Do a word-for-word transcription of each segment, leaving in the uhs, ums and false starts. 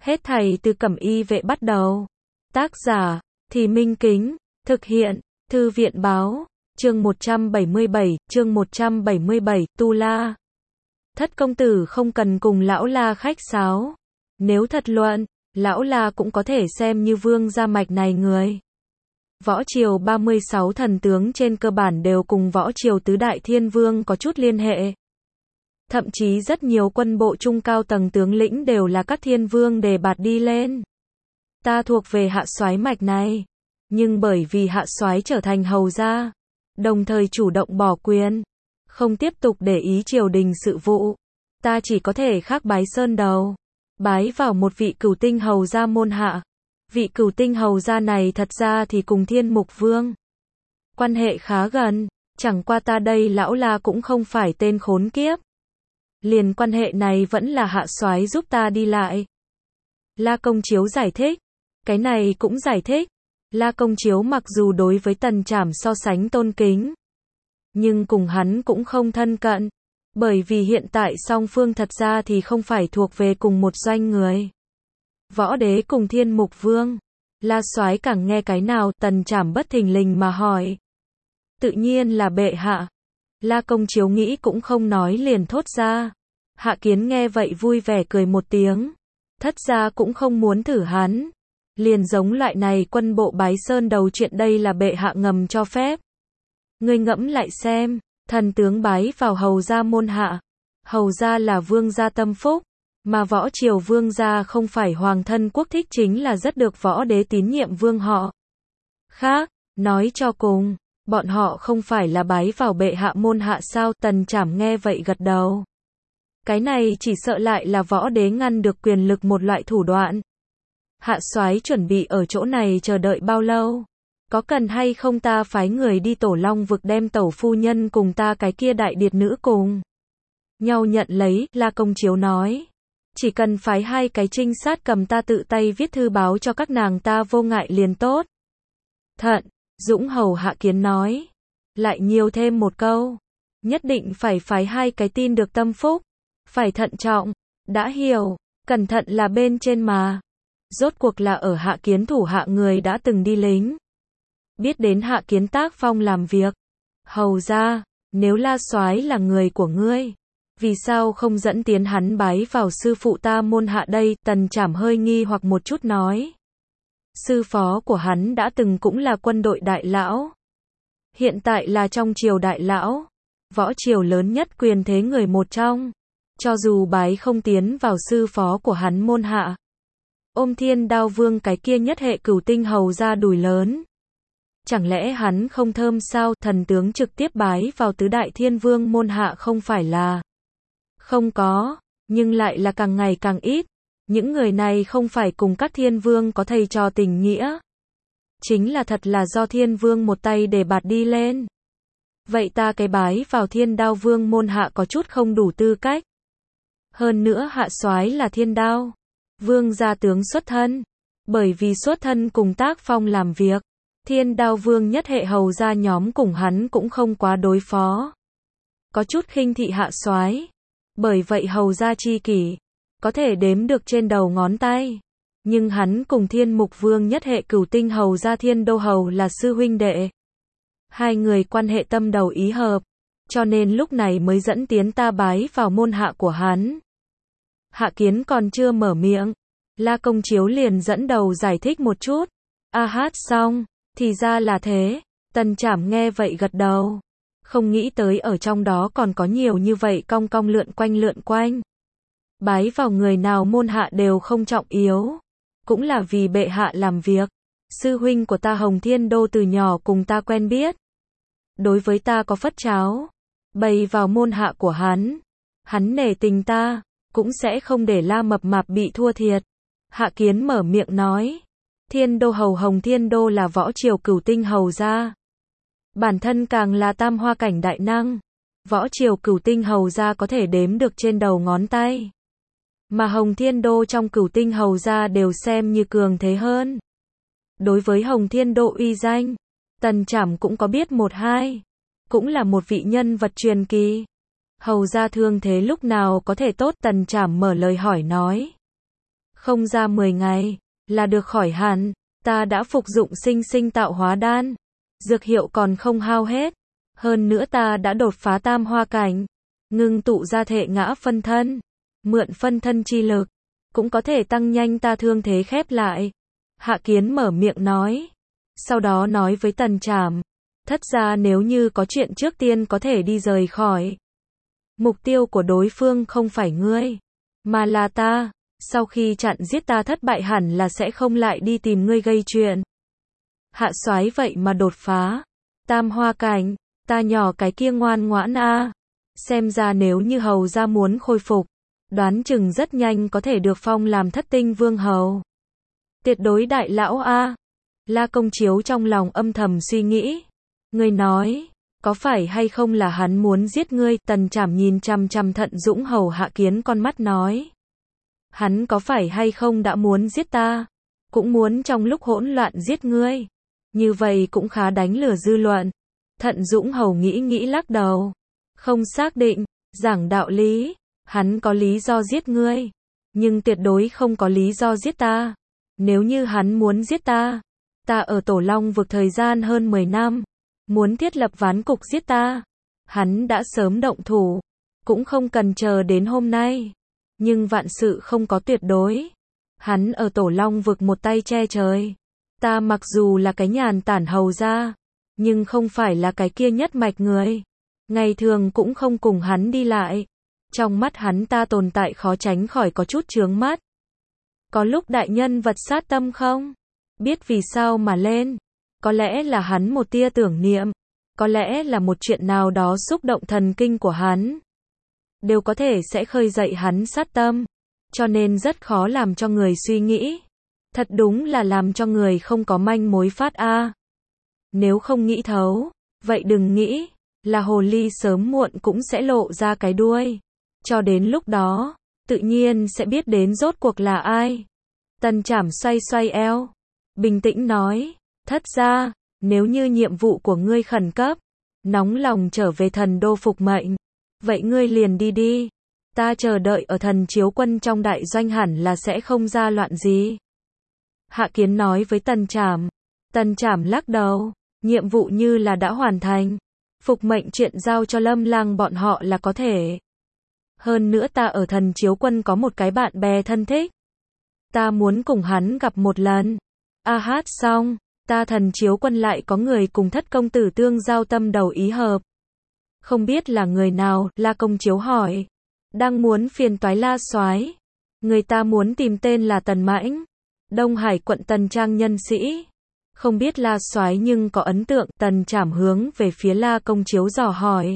Hết thảy từ Cẩm Y Vệ bắt đầu. Tác giả, Thì Minh Kính, thực hiện, Thư viện Báo, chương một trăm bảy mươi bảy, chương một trăm bảy mươi bảy, Tu La. Thất công tử không cần cùng lão La khách sáo. Nếu thật luận, lão La cũng có thể xem như vương gia mạch này người. Võ triều ba mươi sáu thần tướng trên cơ bản đều cùng võ triều tứ đại thiên vương có chút liên hệ. Thậm chí rất nhiều quân bộ trung cao tầng tướng lĩnh đều là các thiên vương đề bạt đi lên. Ta thuộc về hạ soái mạch này, nhưng bởi vì hạ soái trở thành hầu gia, đồng thời chủ động bỏ quyền, không tiếp tục để ý triều đình sự vụ, ta chỉ có thể khắc bái sơn đầu, bái vào một vị cửu tinh hầu gia môn hạ. Vị cửu tinh hầu gia này thật ra thì cùng Thiên Mục Vương quan hệ khá gần, chẳng qua ta đây lão La cũng không phải tên khốn kiếp. Liền quan hệ này vẫn là hạ soái giúp ta đi lại. La Công Chiếu giải thích. Cái này cũng giải thích. La Công Chiếu mặc dù đối với Tần Trảm so sánh tôn kính, nhưng cùng hắn cũng không thân cận. Bởi vì hiện tại song phương thật ra thì không phải thuộc về cùng một doanh người. Võ đế cùng Thiên Mục Vương. La soái càng nghe cái nào, Tần Trảm bất thình lình mà hỏi. Tự nhiên là bệ hạ. La Công Chiếu nghĩ cũng không nói liền thốt ra. Hạ Kiến nghe vậy vui vẻ cười một tiếng. Thất ra cũng không muốn thử hắn. Liền giống loại này quân bộ bái sơn đầu chuyện đây là bệ hạ ngầm cho phép. Ngươi ngẫm lại xem, thần tướng bái vào hầu gia môn hạ. Hầu gia là vương gia tâm phúc, mà võ triều vương gia không phải hoàng thân quốc thích chính là rất được võ đế tín nhiệm vương họ. Khác, nói cho cùng, bọn họ không phải là bái vào bệ hạ môn hạ sao? Tần Trảm nghe vậy gật đầu. Cái này chỉ sợ lại là võ đế ngăn được quyền lực một loại thủ đoạn. Hạ soái chuẩn bị ở chỗ này chờ đợi bao lâu? Có cần hay không ta phái người đi Tổ Long vực đem tẩu phu nhân cùng ta cái kia đại điệt nữ cùng nhau nhận lấy? La Công Chiếu nói. Chỉ cần phái hai cái trinh sát cầm ta tự tay viết thư báo cho các nàng ta vô ngại liền tốt. Thận, Dũng hầu Hạ Kiến nói. Lại nhiều thêm một câu. Nhất định phải phái hai cái tin được tâm phúc. Phải thận trọng. Đã hiểu. Cẩn thận là bên trên mà. Rốt cuộc là ở Hạ Kiến thủ hạ người đã từng đi lính. Biết đến Hạ Kiến tác phong làm việc. Hầu ra, nếu La soái là người của ngươi, vì sao không dẫn tiến hắn bái vào sư phụ ta môn hạ đây? Tần Trảm hơi nghi hoặc một chút nói. Sư phó của hắn đã từng cũng là quân đội đại lão. Hiện tại là trong triều đại lão. Võ triều lớn nhất quyền thế người một trong. Cho dù bái không tiến vào sư phó của hắn môn hạ, ôm Thiên Đao Vương cái kia nhất hệ cửu tinh hầu ra đùi lớn. Chẳng lẽ hắn không thơm sao? Thần tướng trực tiếp bái vào tứ đại thiên vương môn hạ không phải là không có, nhưng lại là càng ngày càng ít. Những người này không phải cùng các thiên vương có thầy trò tình nghĩa. Chính là thật là do thiên vương một tay để bạt đi lên. Vậy ta cái bái vào Thiên Đao Vương môn hạ có chút không đủ tư cách. Hơn nữa hạ soái là Thiên Đao Vương gia tướng xuất thân. Bởi vì xuất thân cùng tác phong làm việc, Thiên Đao Vương nhất hệ hầu gia nhóm cùng hắn cũng không quá đối phó. Có chút khinh thị hạ soái. Bởi vậy hầu gia chi kỷ có thể đếm được trên đầu ngón tay. Nhưng hắn cùng Thiên Mục Vương nhất hệ cửu tinh hầu gia Thiên Đô hầu là sư huynh đệ. Hai người quan hệ tâm đầu ý hợp, cho nên lúc này mới dẫn tiến ta bái vào môn hạ của hắn. Hạ Kiến còn chưa mở miệng, La Công Chiếu liền dẫn đầu giải thích một chút. A hát xong, thì ra là thế. Tần Trảm nghe vậy gật đầu. Không nghĩ tới ở trong đó còn có nhiều như vậy cong cong lượn quanh lượn quanh. Bái vào người nào môn hạ đều không trọng yếu. Cũng là vì bệ hạ làm việc. Sư huynh của ta Hồng Thiên Đô từ nhỏ cùng ta quen biết. Đối với ta có phất tráo. Bày vào môn hạ của hắn. Hắn nể tình ta, cũng sẽ không để La Mập Mạp bị thua thiệt. Hạ Kiến mở miệng nói. Thiên Đô hầu Hồng Thiên Đô là võ triều cửu tinh hầu gia. Bản thân càng là tam hoa cảnh đại năng. Võ triều cửu tinh hầu gia có thể đếm được trên đầu ngón tay. Mà Hồng Thiên Đô trong cửu tinh hầu gia đều xem như cường thế hơn. Đối với Hồng Thiên Đô uy danh, Tần Trảm cũng có biết một hai. Cũng là một vị nhân vật truyền kỳ. Hầu gia thương thế lúc nào có thể tốt? Tần Trảm mở lời hỏi nói. Không ra mười ngày, là được khỏi hẳn. Ta đã phục dụng sinh sinh tạo hóa đan. Dược hiệu còn không hao hết. Hơn nữa ta đã đột phá tam hoa cảnh. Ngưng tụ ra thể ngã phân thân. Mượn phân thân chi lực. Cũng có thể tăng nhanh ta thương thế khép lại. Hạ Kiến mở miệng nói. Sau đó nói với Tần Trảm. Thất ra nếu như có chuyện trước tiên có thể đi rời khỏi. Mục tiêu của đối phương không phải ngươi. Mà là ta. Sau khi chặn giết ta thất bại hẳn là sẽ không lại đi tìm ngươi gây chuyện. Hạ soái vậy mà đột phá. Tam hoa cảnh. Ta nhỏ cái kia ngoan ngoãn a. Xem ra nếu như hầu ra muốn khôi phục. Đoán chừng rất nhanh có thể được phong làm thất tinh vương hầu. Tuyệt đối đại lão a. La Công Chiếu trong lòng âm thầm suy nghĩ. Ngươi nói, có phải hay không là hắn muốn giết ngươi? Tần Trảm nhìn chằm chằm Thận Dũng hầu Hạ Kiến con mắt nói. Hắn có phải hay không đã muốn giết ta? Cũng muốn trong lúc hỗn loạn giết ngươi. Như vậy cũng khá đánh lừa dư luận. Thận Dũng hầu nghĩ nghĩ lắc đầu. Không xác định, giảng đạo lý. Hắn có lý do giết ngươi. Nhưng tuyệt đối không có lý do giết ta. Nếu như hắn muốn giết ta. Ta ở Tổ Long vực thời gian hơn mười năm. Muốn thiết lập ván cục giết ta. Hắn đã sớm động thủ. Cũng không cần chờ đến hôm nay. Nhưng vạn sự không có tuyệt đối. Hắn ở Tổ Long vực một tay che trời. Ta mặc dù là cái nhàn tản hầu ra. Nhưng không phải là cái kia nhất mạch người. Ngày thường cũng không cùng hắn đi lại. Trong mắt hắn ta tồn tại khó tránh khỏi có chút chướng mắt. Có lúc đại nhân vật sát tâm không? Biết vì sao mà lên. Có lẽ là hắn một tia tưởng niệm. Có lẽ là một chuyện nào đó xúc động thần kinh của hắn. Đều có thể sẽ khơi dậy hắn sát tâm. Cho nên rất khó làm cho người suy nghĩ. Thật đúng là làm cho người không có manh mối phát a. Nếu không nghĩ thấu, vậy đừng nghĩ. Là hồ ly sớm muộn cũng sẽ lộ ra cái đuôi. Cho đến lúc đó, tự nhiên sẽ biết đến rốt cuộc là ai. Tần Trảm xoay xoay eo. Bình tĩnh nói. Thất ra, nếu như nhiệm vụ của ngươi khẩn cấp. Nóng lòng trở về thần đô phục mệnh. Vậy ngươi liền đi đi. Ta chờ đợi ở thần chiếu quân trong đại doanh hẳn là sẽ không ra loạn gì. Hạ Kiến nói với Tần Trảm. Tần Trảm lắc đầu. Nhiệm vụ như là đã hoàn thành. Phục mệnh chuyện giao cho Lâm Lang bọn họ là có thể. Hơn nữa ta ở thần chiếu quân có một cái bạn bè thân thích. Ta muốn cùng hắn gặp một lần. A hát xong. Ta thần chiếu quân lại có người cùng thất công tử tương giao tâm đầu ý hợp. Không biết là người nào? La Công Chiếu hỏi. Đang muốn phiền toái La soái. Người ta muốn tìm tên là Tần Mãnh. Đông Hải quận Tần Trang nhân sĩ. Không biết La soái nhưng có ấn tượng. Tần Trảm hướng về phía La Công Chiếu dò hỏi.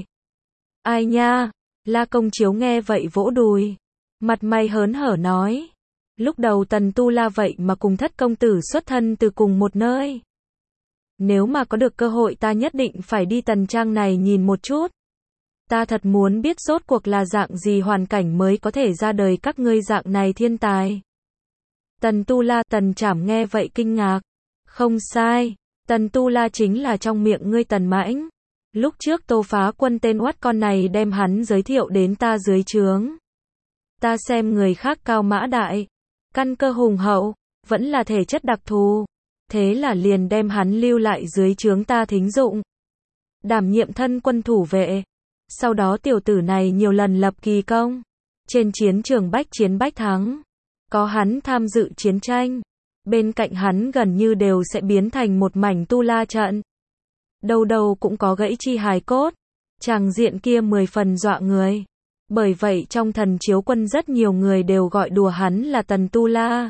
Ai nha? La Công Chiếu nghe vậy vỗ đùi. Mặt mày hớn hở nói. Lúc đầu Tần Tu La vậy mà cùng thất công tử xuất thân từ cùng một nơi. Nếu mà có được cơ hội ta nhất định phải đi Tần Trang này nhìn một chút. Ta thật muốn biết rốt cuộc là dạng gì hoàn cảnh mới có thể ra đời các ngươi dạng này thiên tài. Tần Tu La, Tần Trảm nghe vậy kinh ngạc. Không sai, Tần Tu La chính là trong miệng ngươi Tần Mãnh. Lúc trước Tô Phá Quân tên oắt con này đem hắn giới thiệu đến ta dưới trướng. Ta xem người khác cao mã đại, căn cơ hùng hậu, vẫn là thể chất đặc thù. Thế là liền đem hắn lưu lại dưới trướng ta thính dụng. Đảm nhiệm thân quân thủ vệ. Sau đó tiểu tử này nhiều lần lập kỳ công. Trên chiến trường bách chiến bách thắng. Có hắn tham dự chiến tranh. Bên cạnh hắn gần như đều sẽ biến thành một mảnh tu la trận. Đâu đâu cũng có gãy chi hài cốt. Tràng diện kia mười phần dọa người. Bởi vậy trong thần chiếu quân rất nhiều người đều gọi đùa hắn là Tần Tu La.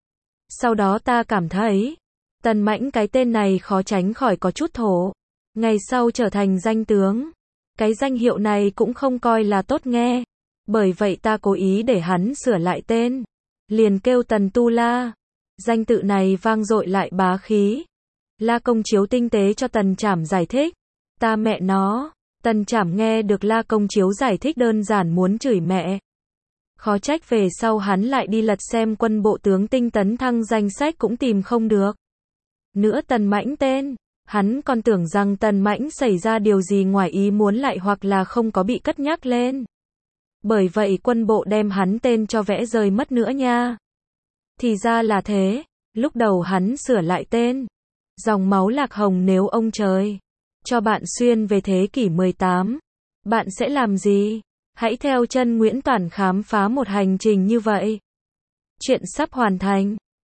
Sau đó ta cảm thấy, Tần Mãnh cái tên này khó tránh khỏi có chút thổ. Ngày sau trở thành danh tướng. Cái danh hiệu này cũng không coi là tốt nghe. Bởi vậy ta cố ý để hắn sửa lại tên. Liền kêu Tần Tu La. Danh tự này vang dội lại bá khí. La Công Chiếu tinh tế cho Tần Trảm giải thích. Ta mẹ nó. Tần Trảm nghe được La Công Chiếu giải thích đơn giản muốn chửi mẹ. Khó trách về sau hắn lại đi lật xem quân bộ tướng tinh tấn thăng danh sách cũng tìm không được. Nữa Tần Mãnh tên. Hắn còn tưởng rằng Tần Mãnh xảy ra điều gì ngoài ý muốn lại hoặc là không có bị cất nhắc lên. Bởi vậy quân bộ đem hắn tên cho vẽ rời mất nữa nha. Thì ra là thế, lúc đầu hắn sửa lại tên. Dòng máu Lạc Hồng nếu ông trời cho bạn xuyên về thế kỷ mười tám, bạn sẽ làm gì? Hãy theo chân Nguyễn Toản khám phá một hành trình như vậy. Chuyện sắp hoàn thành.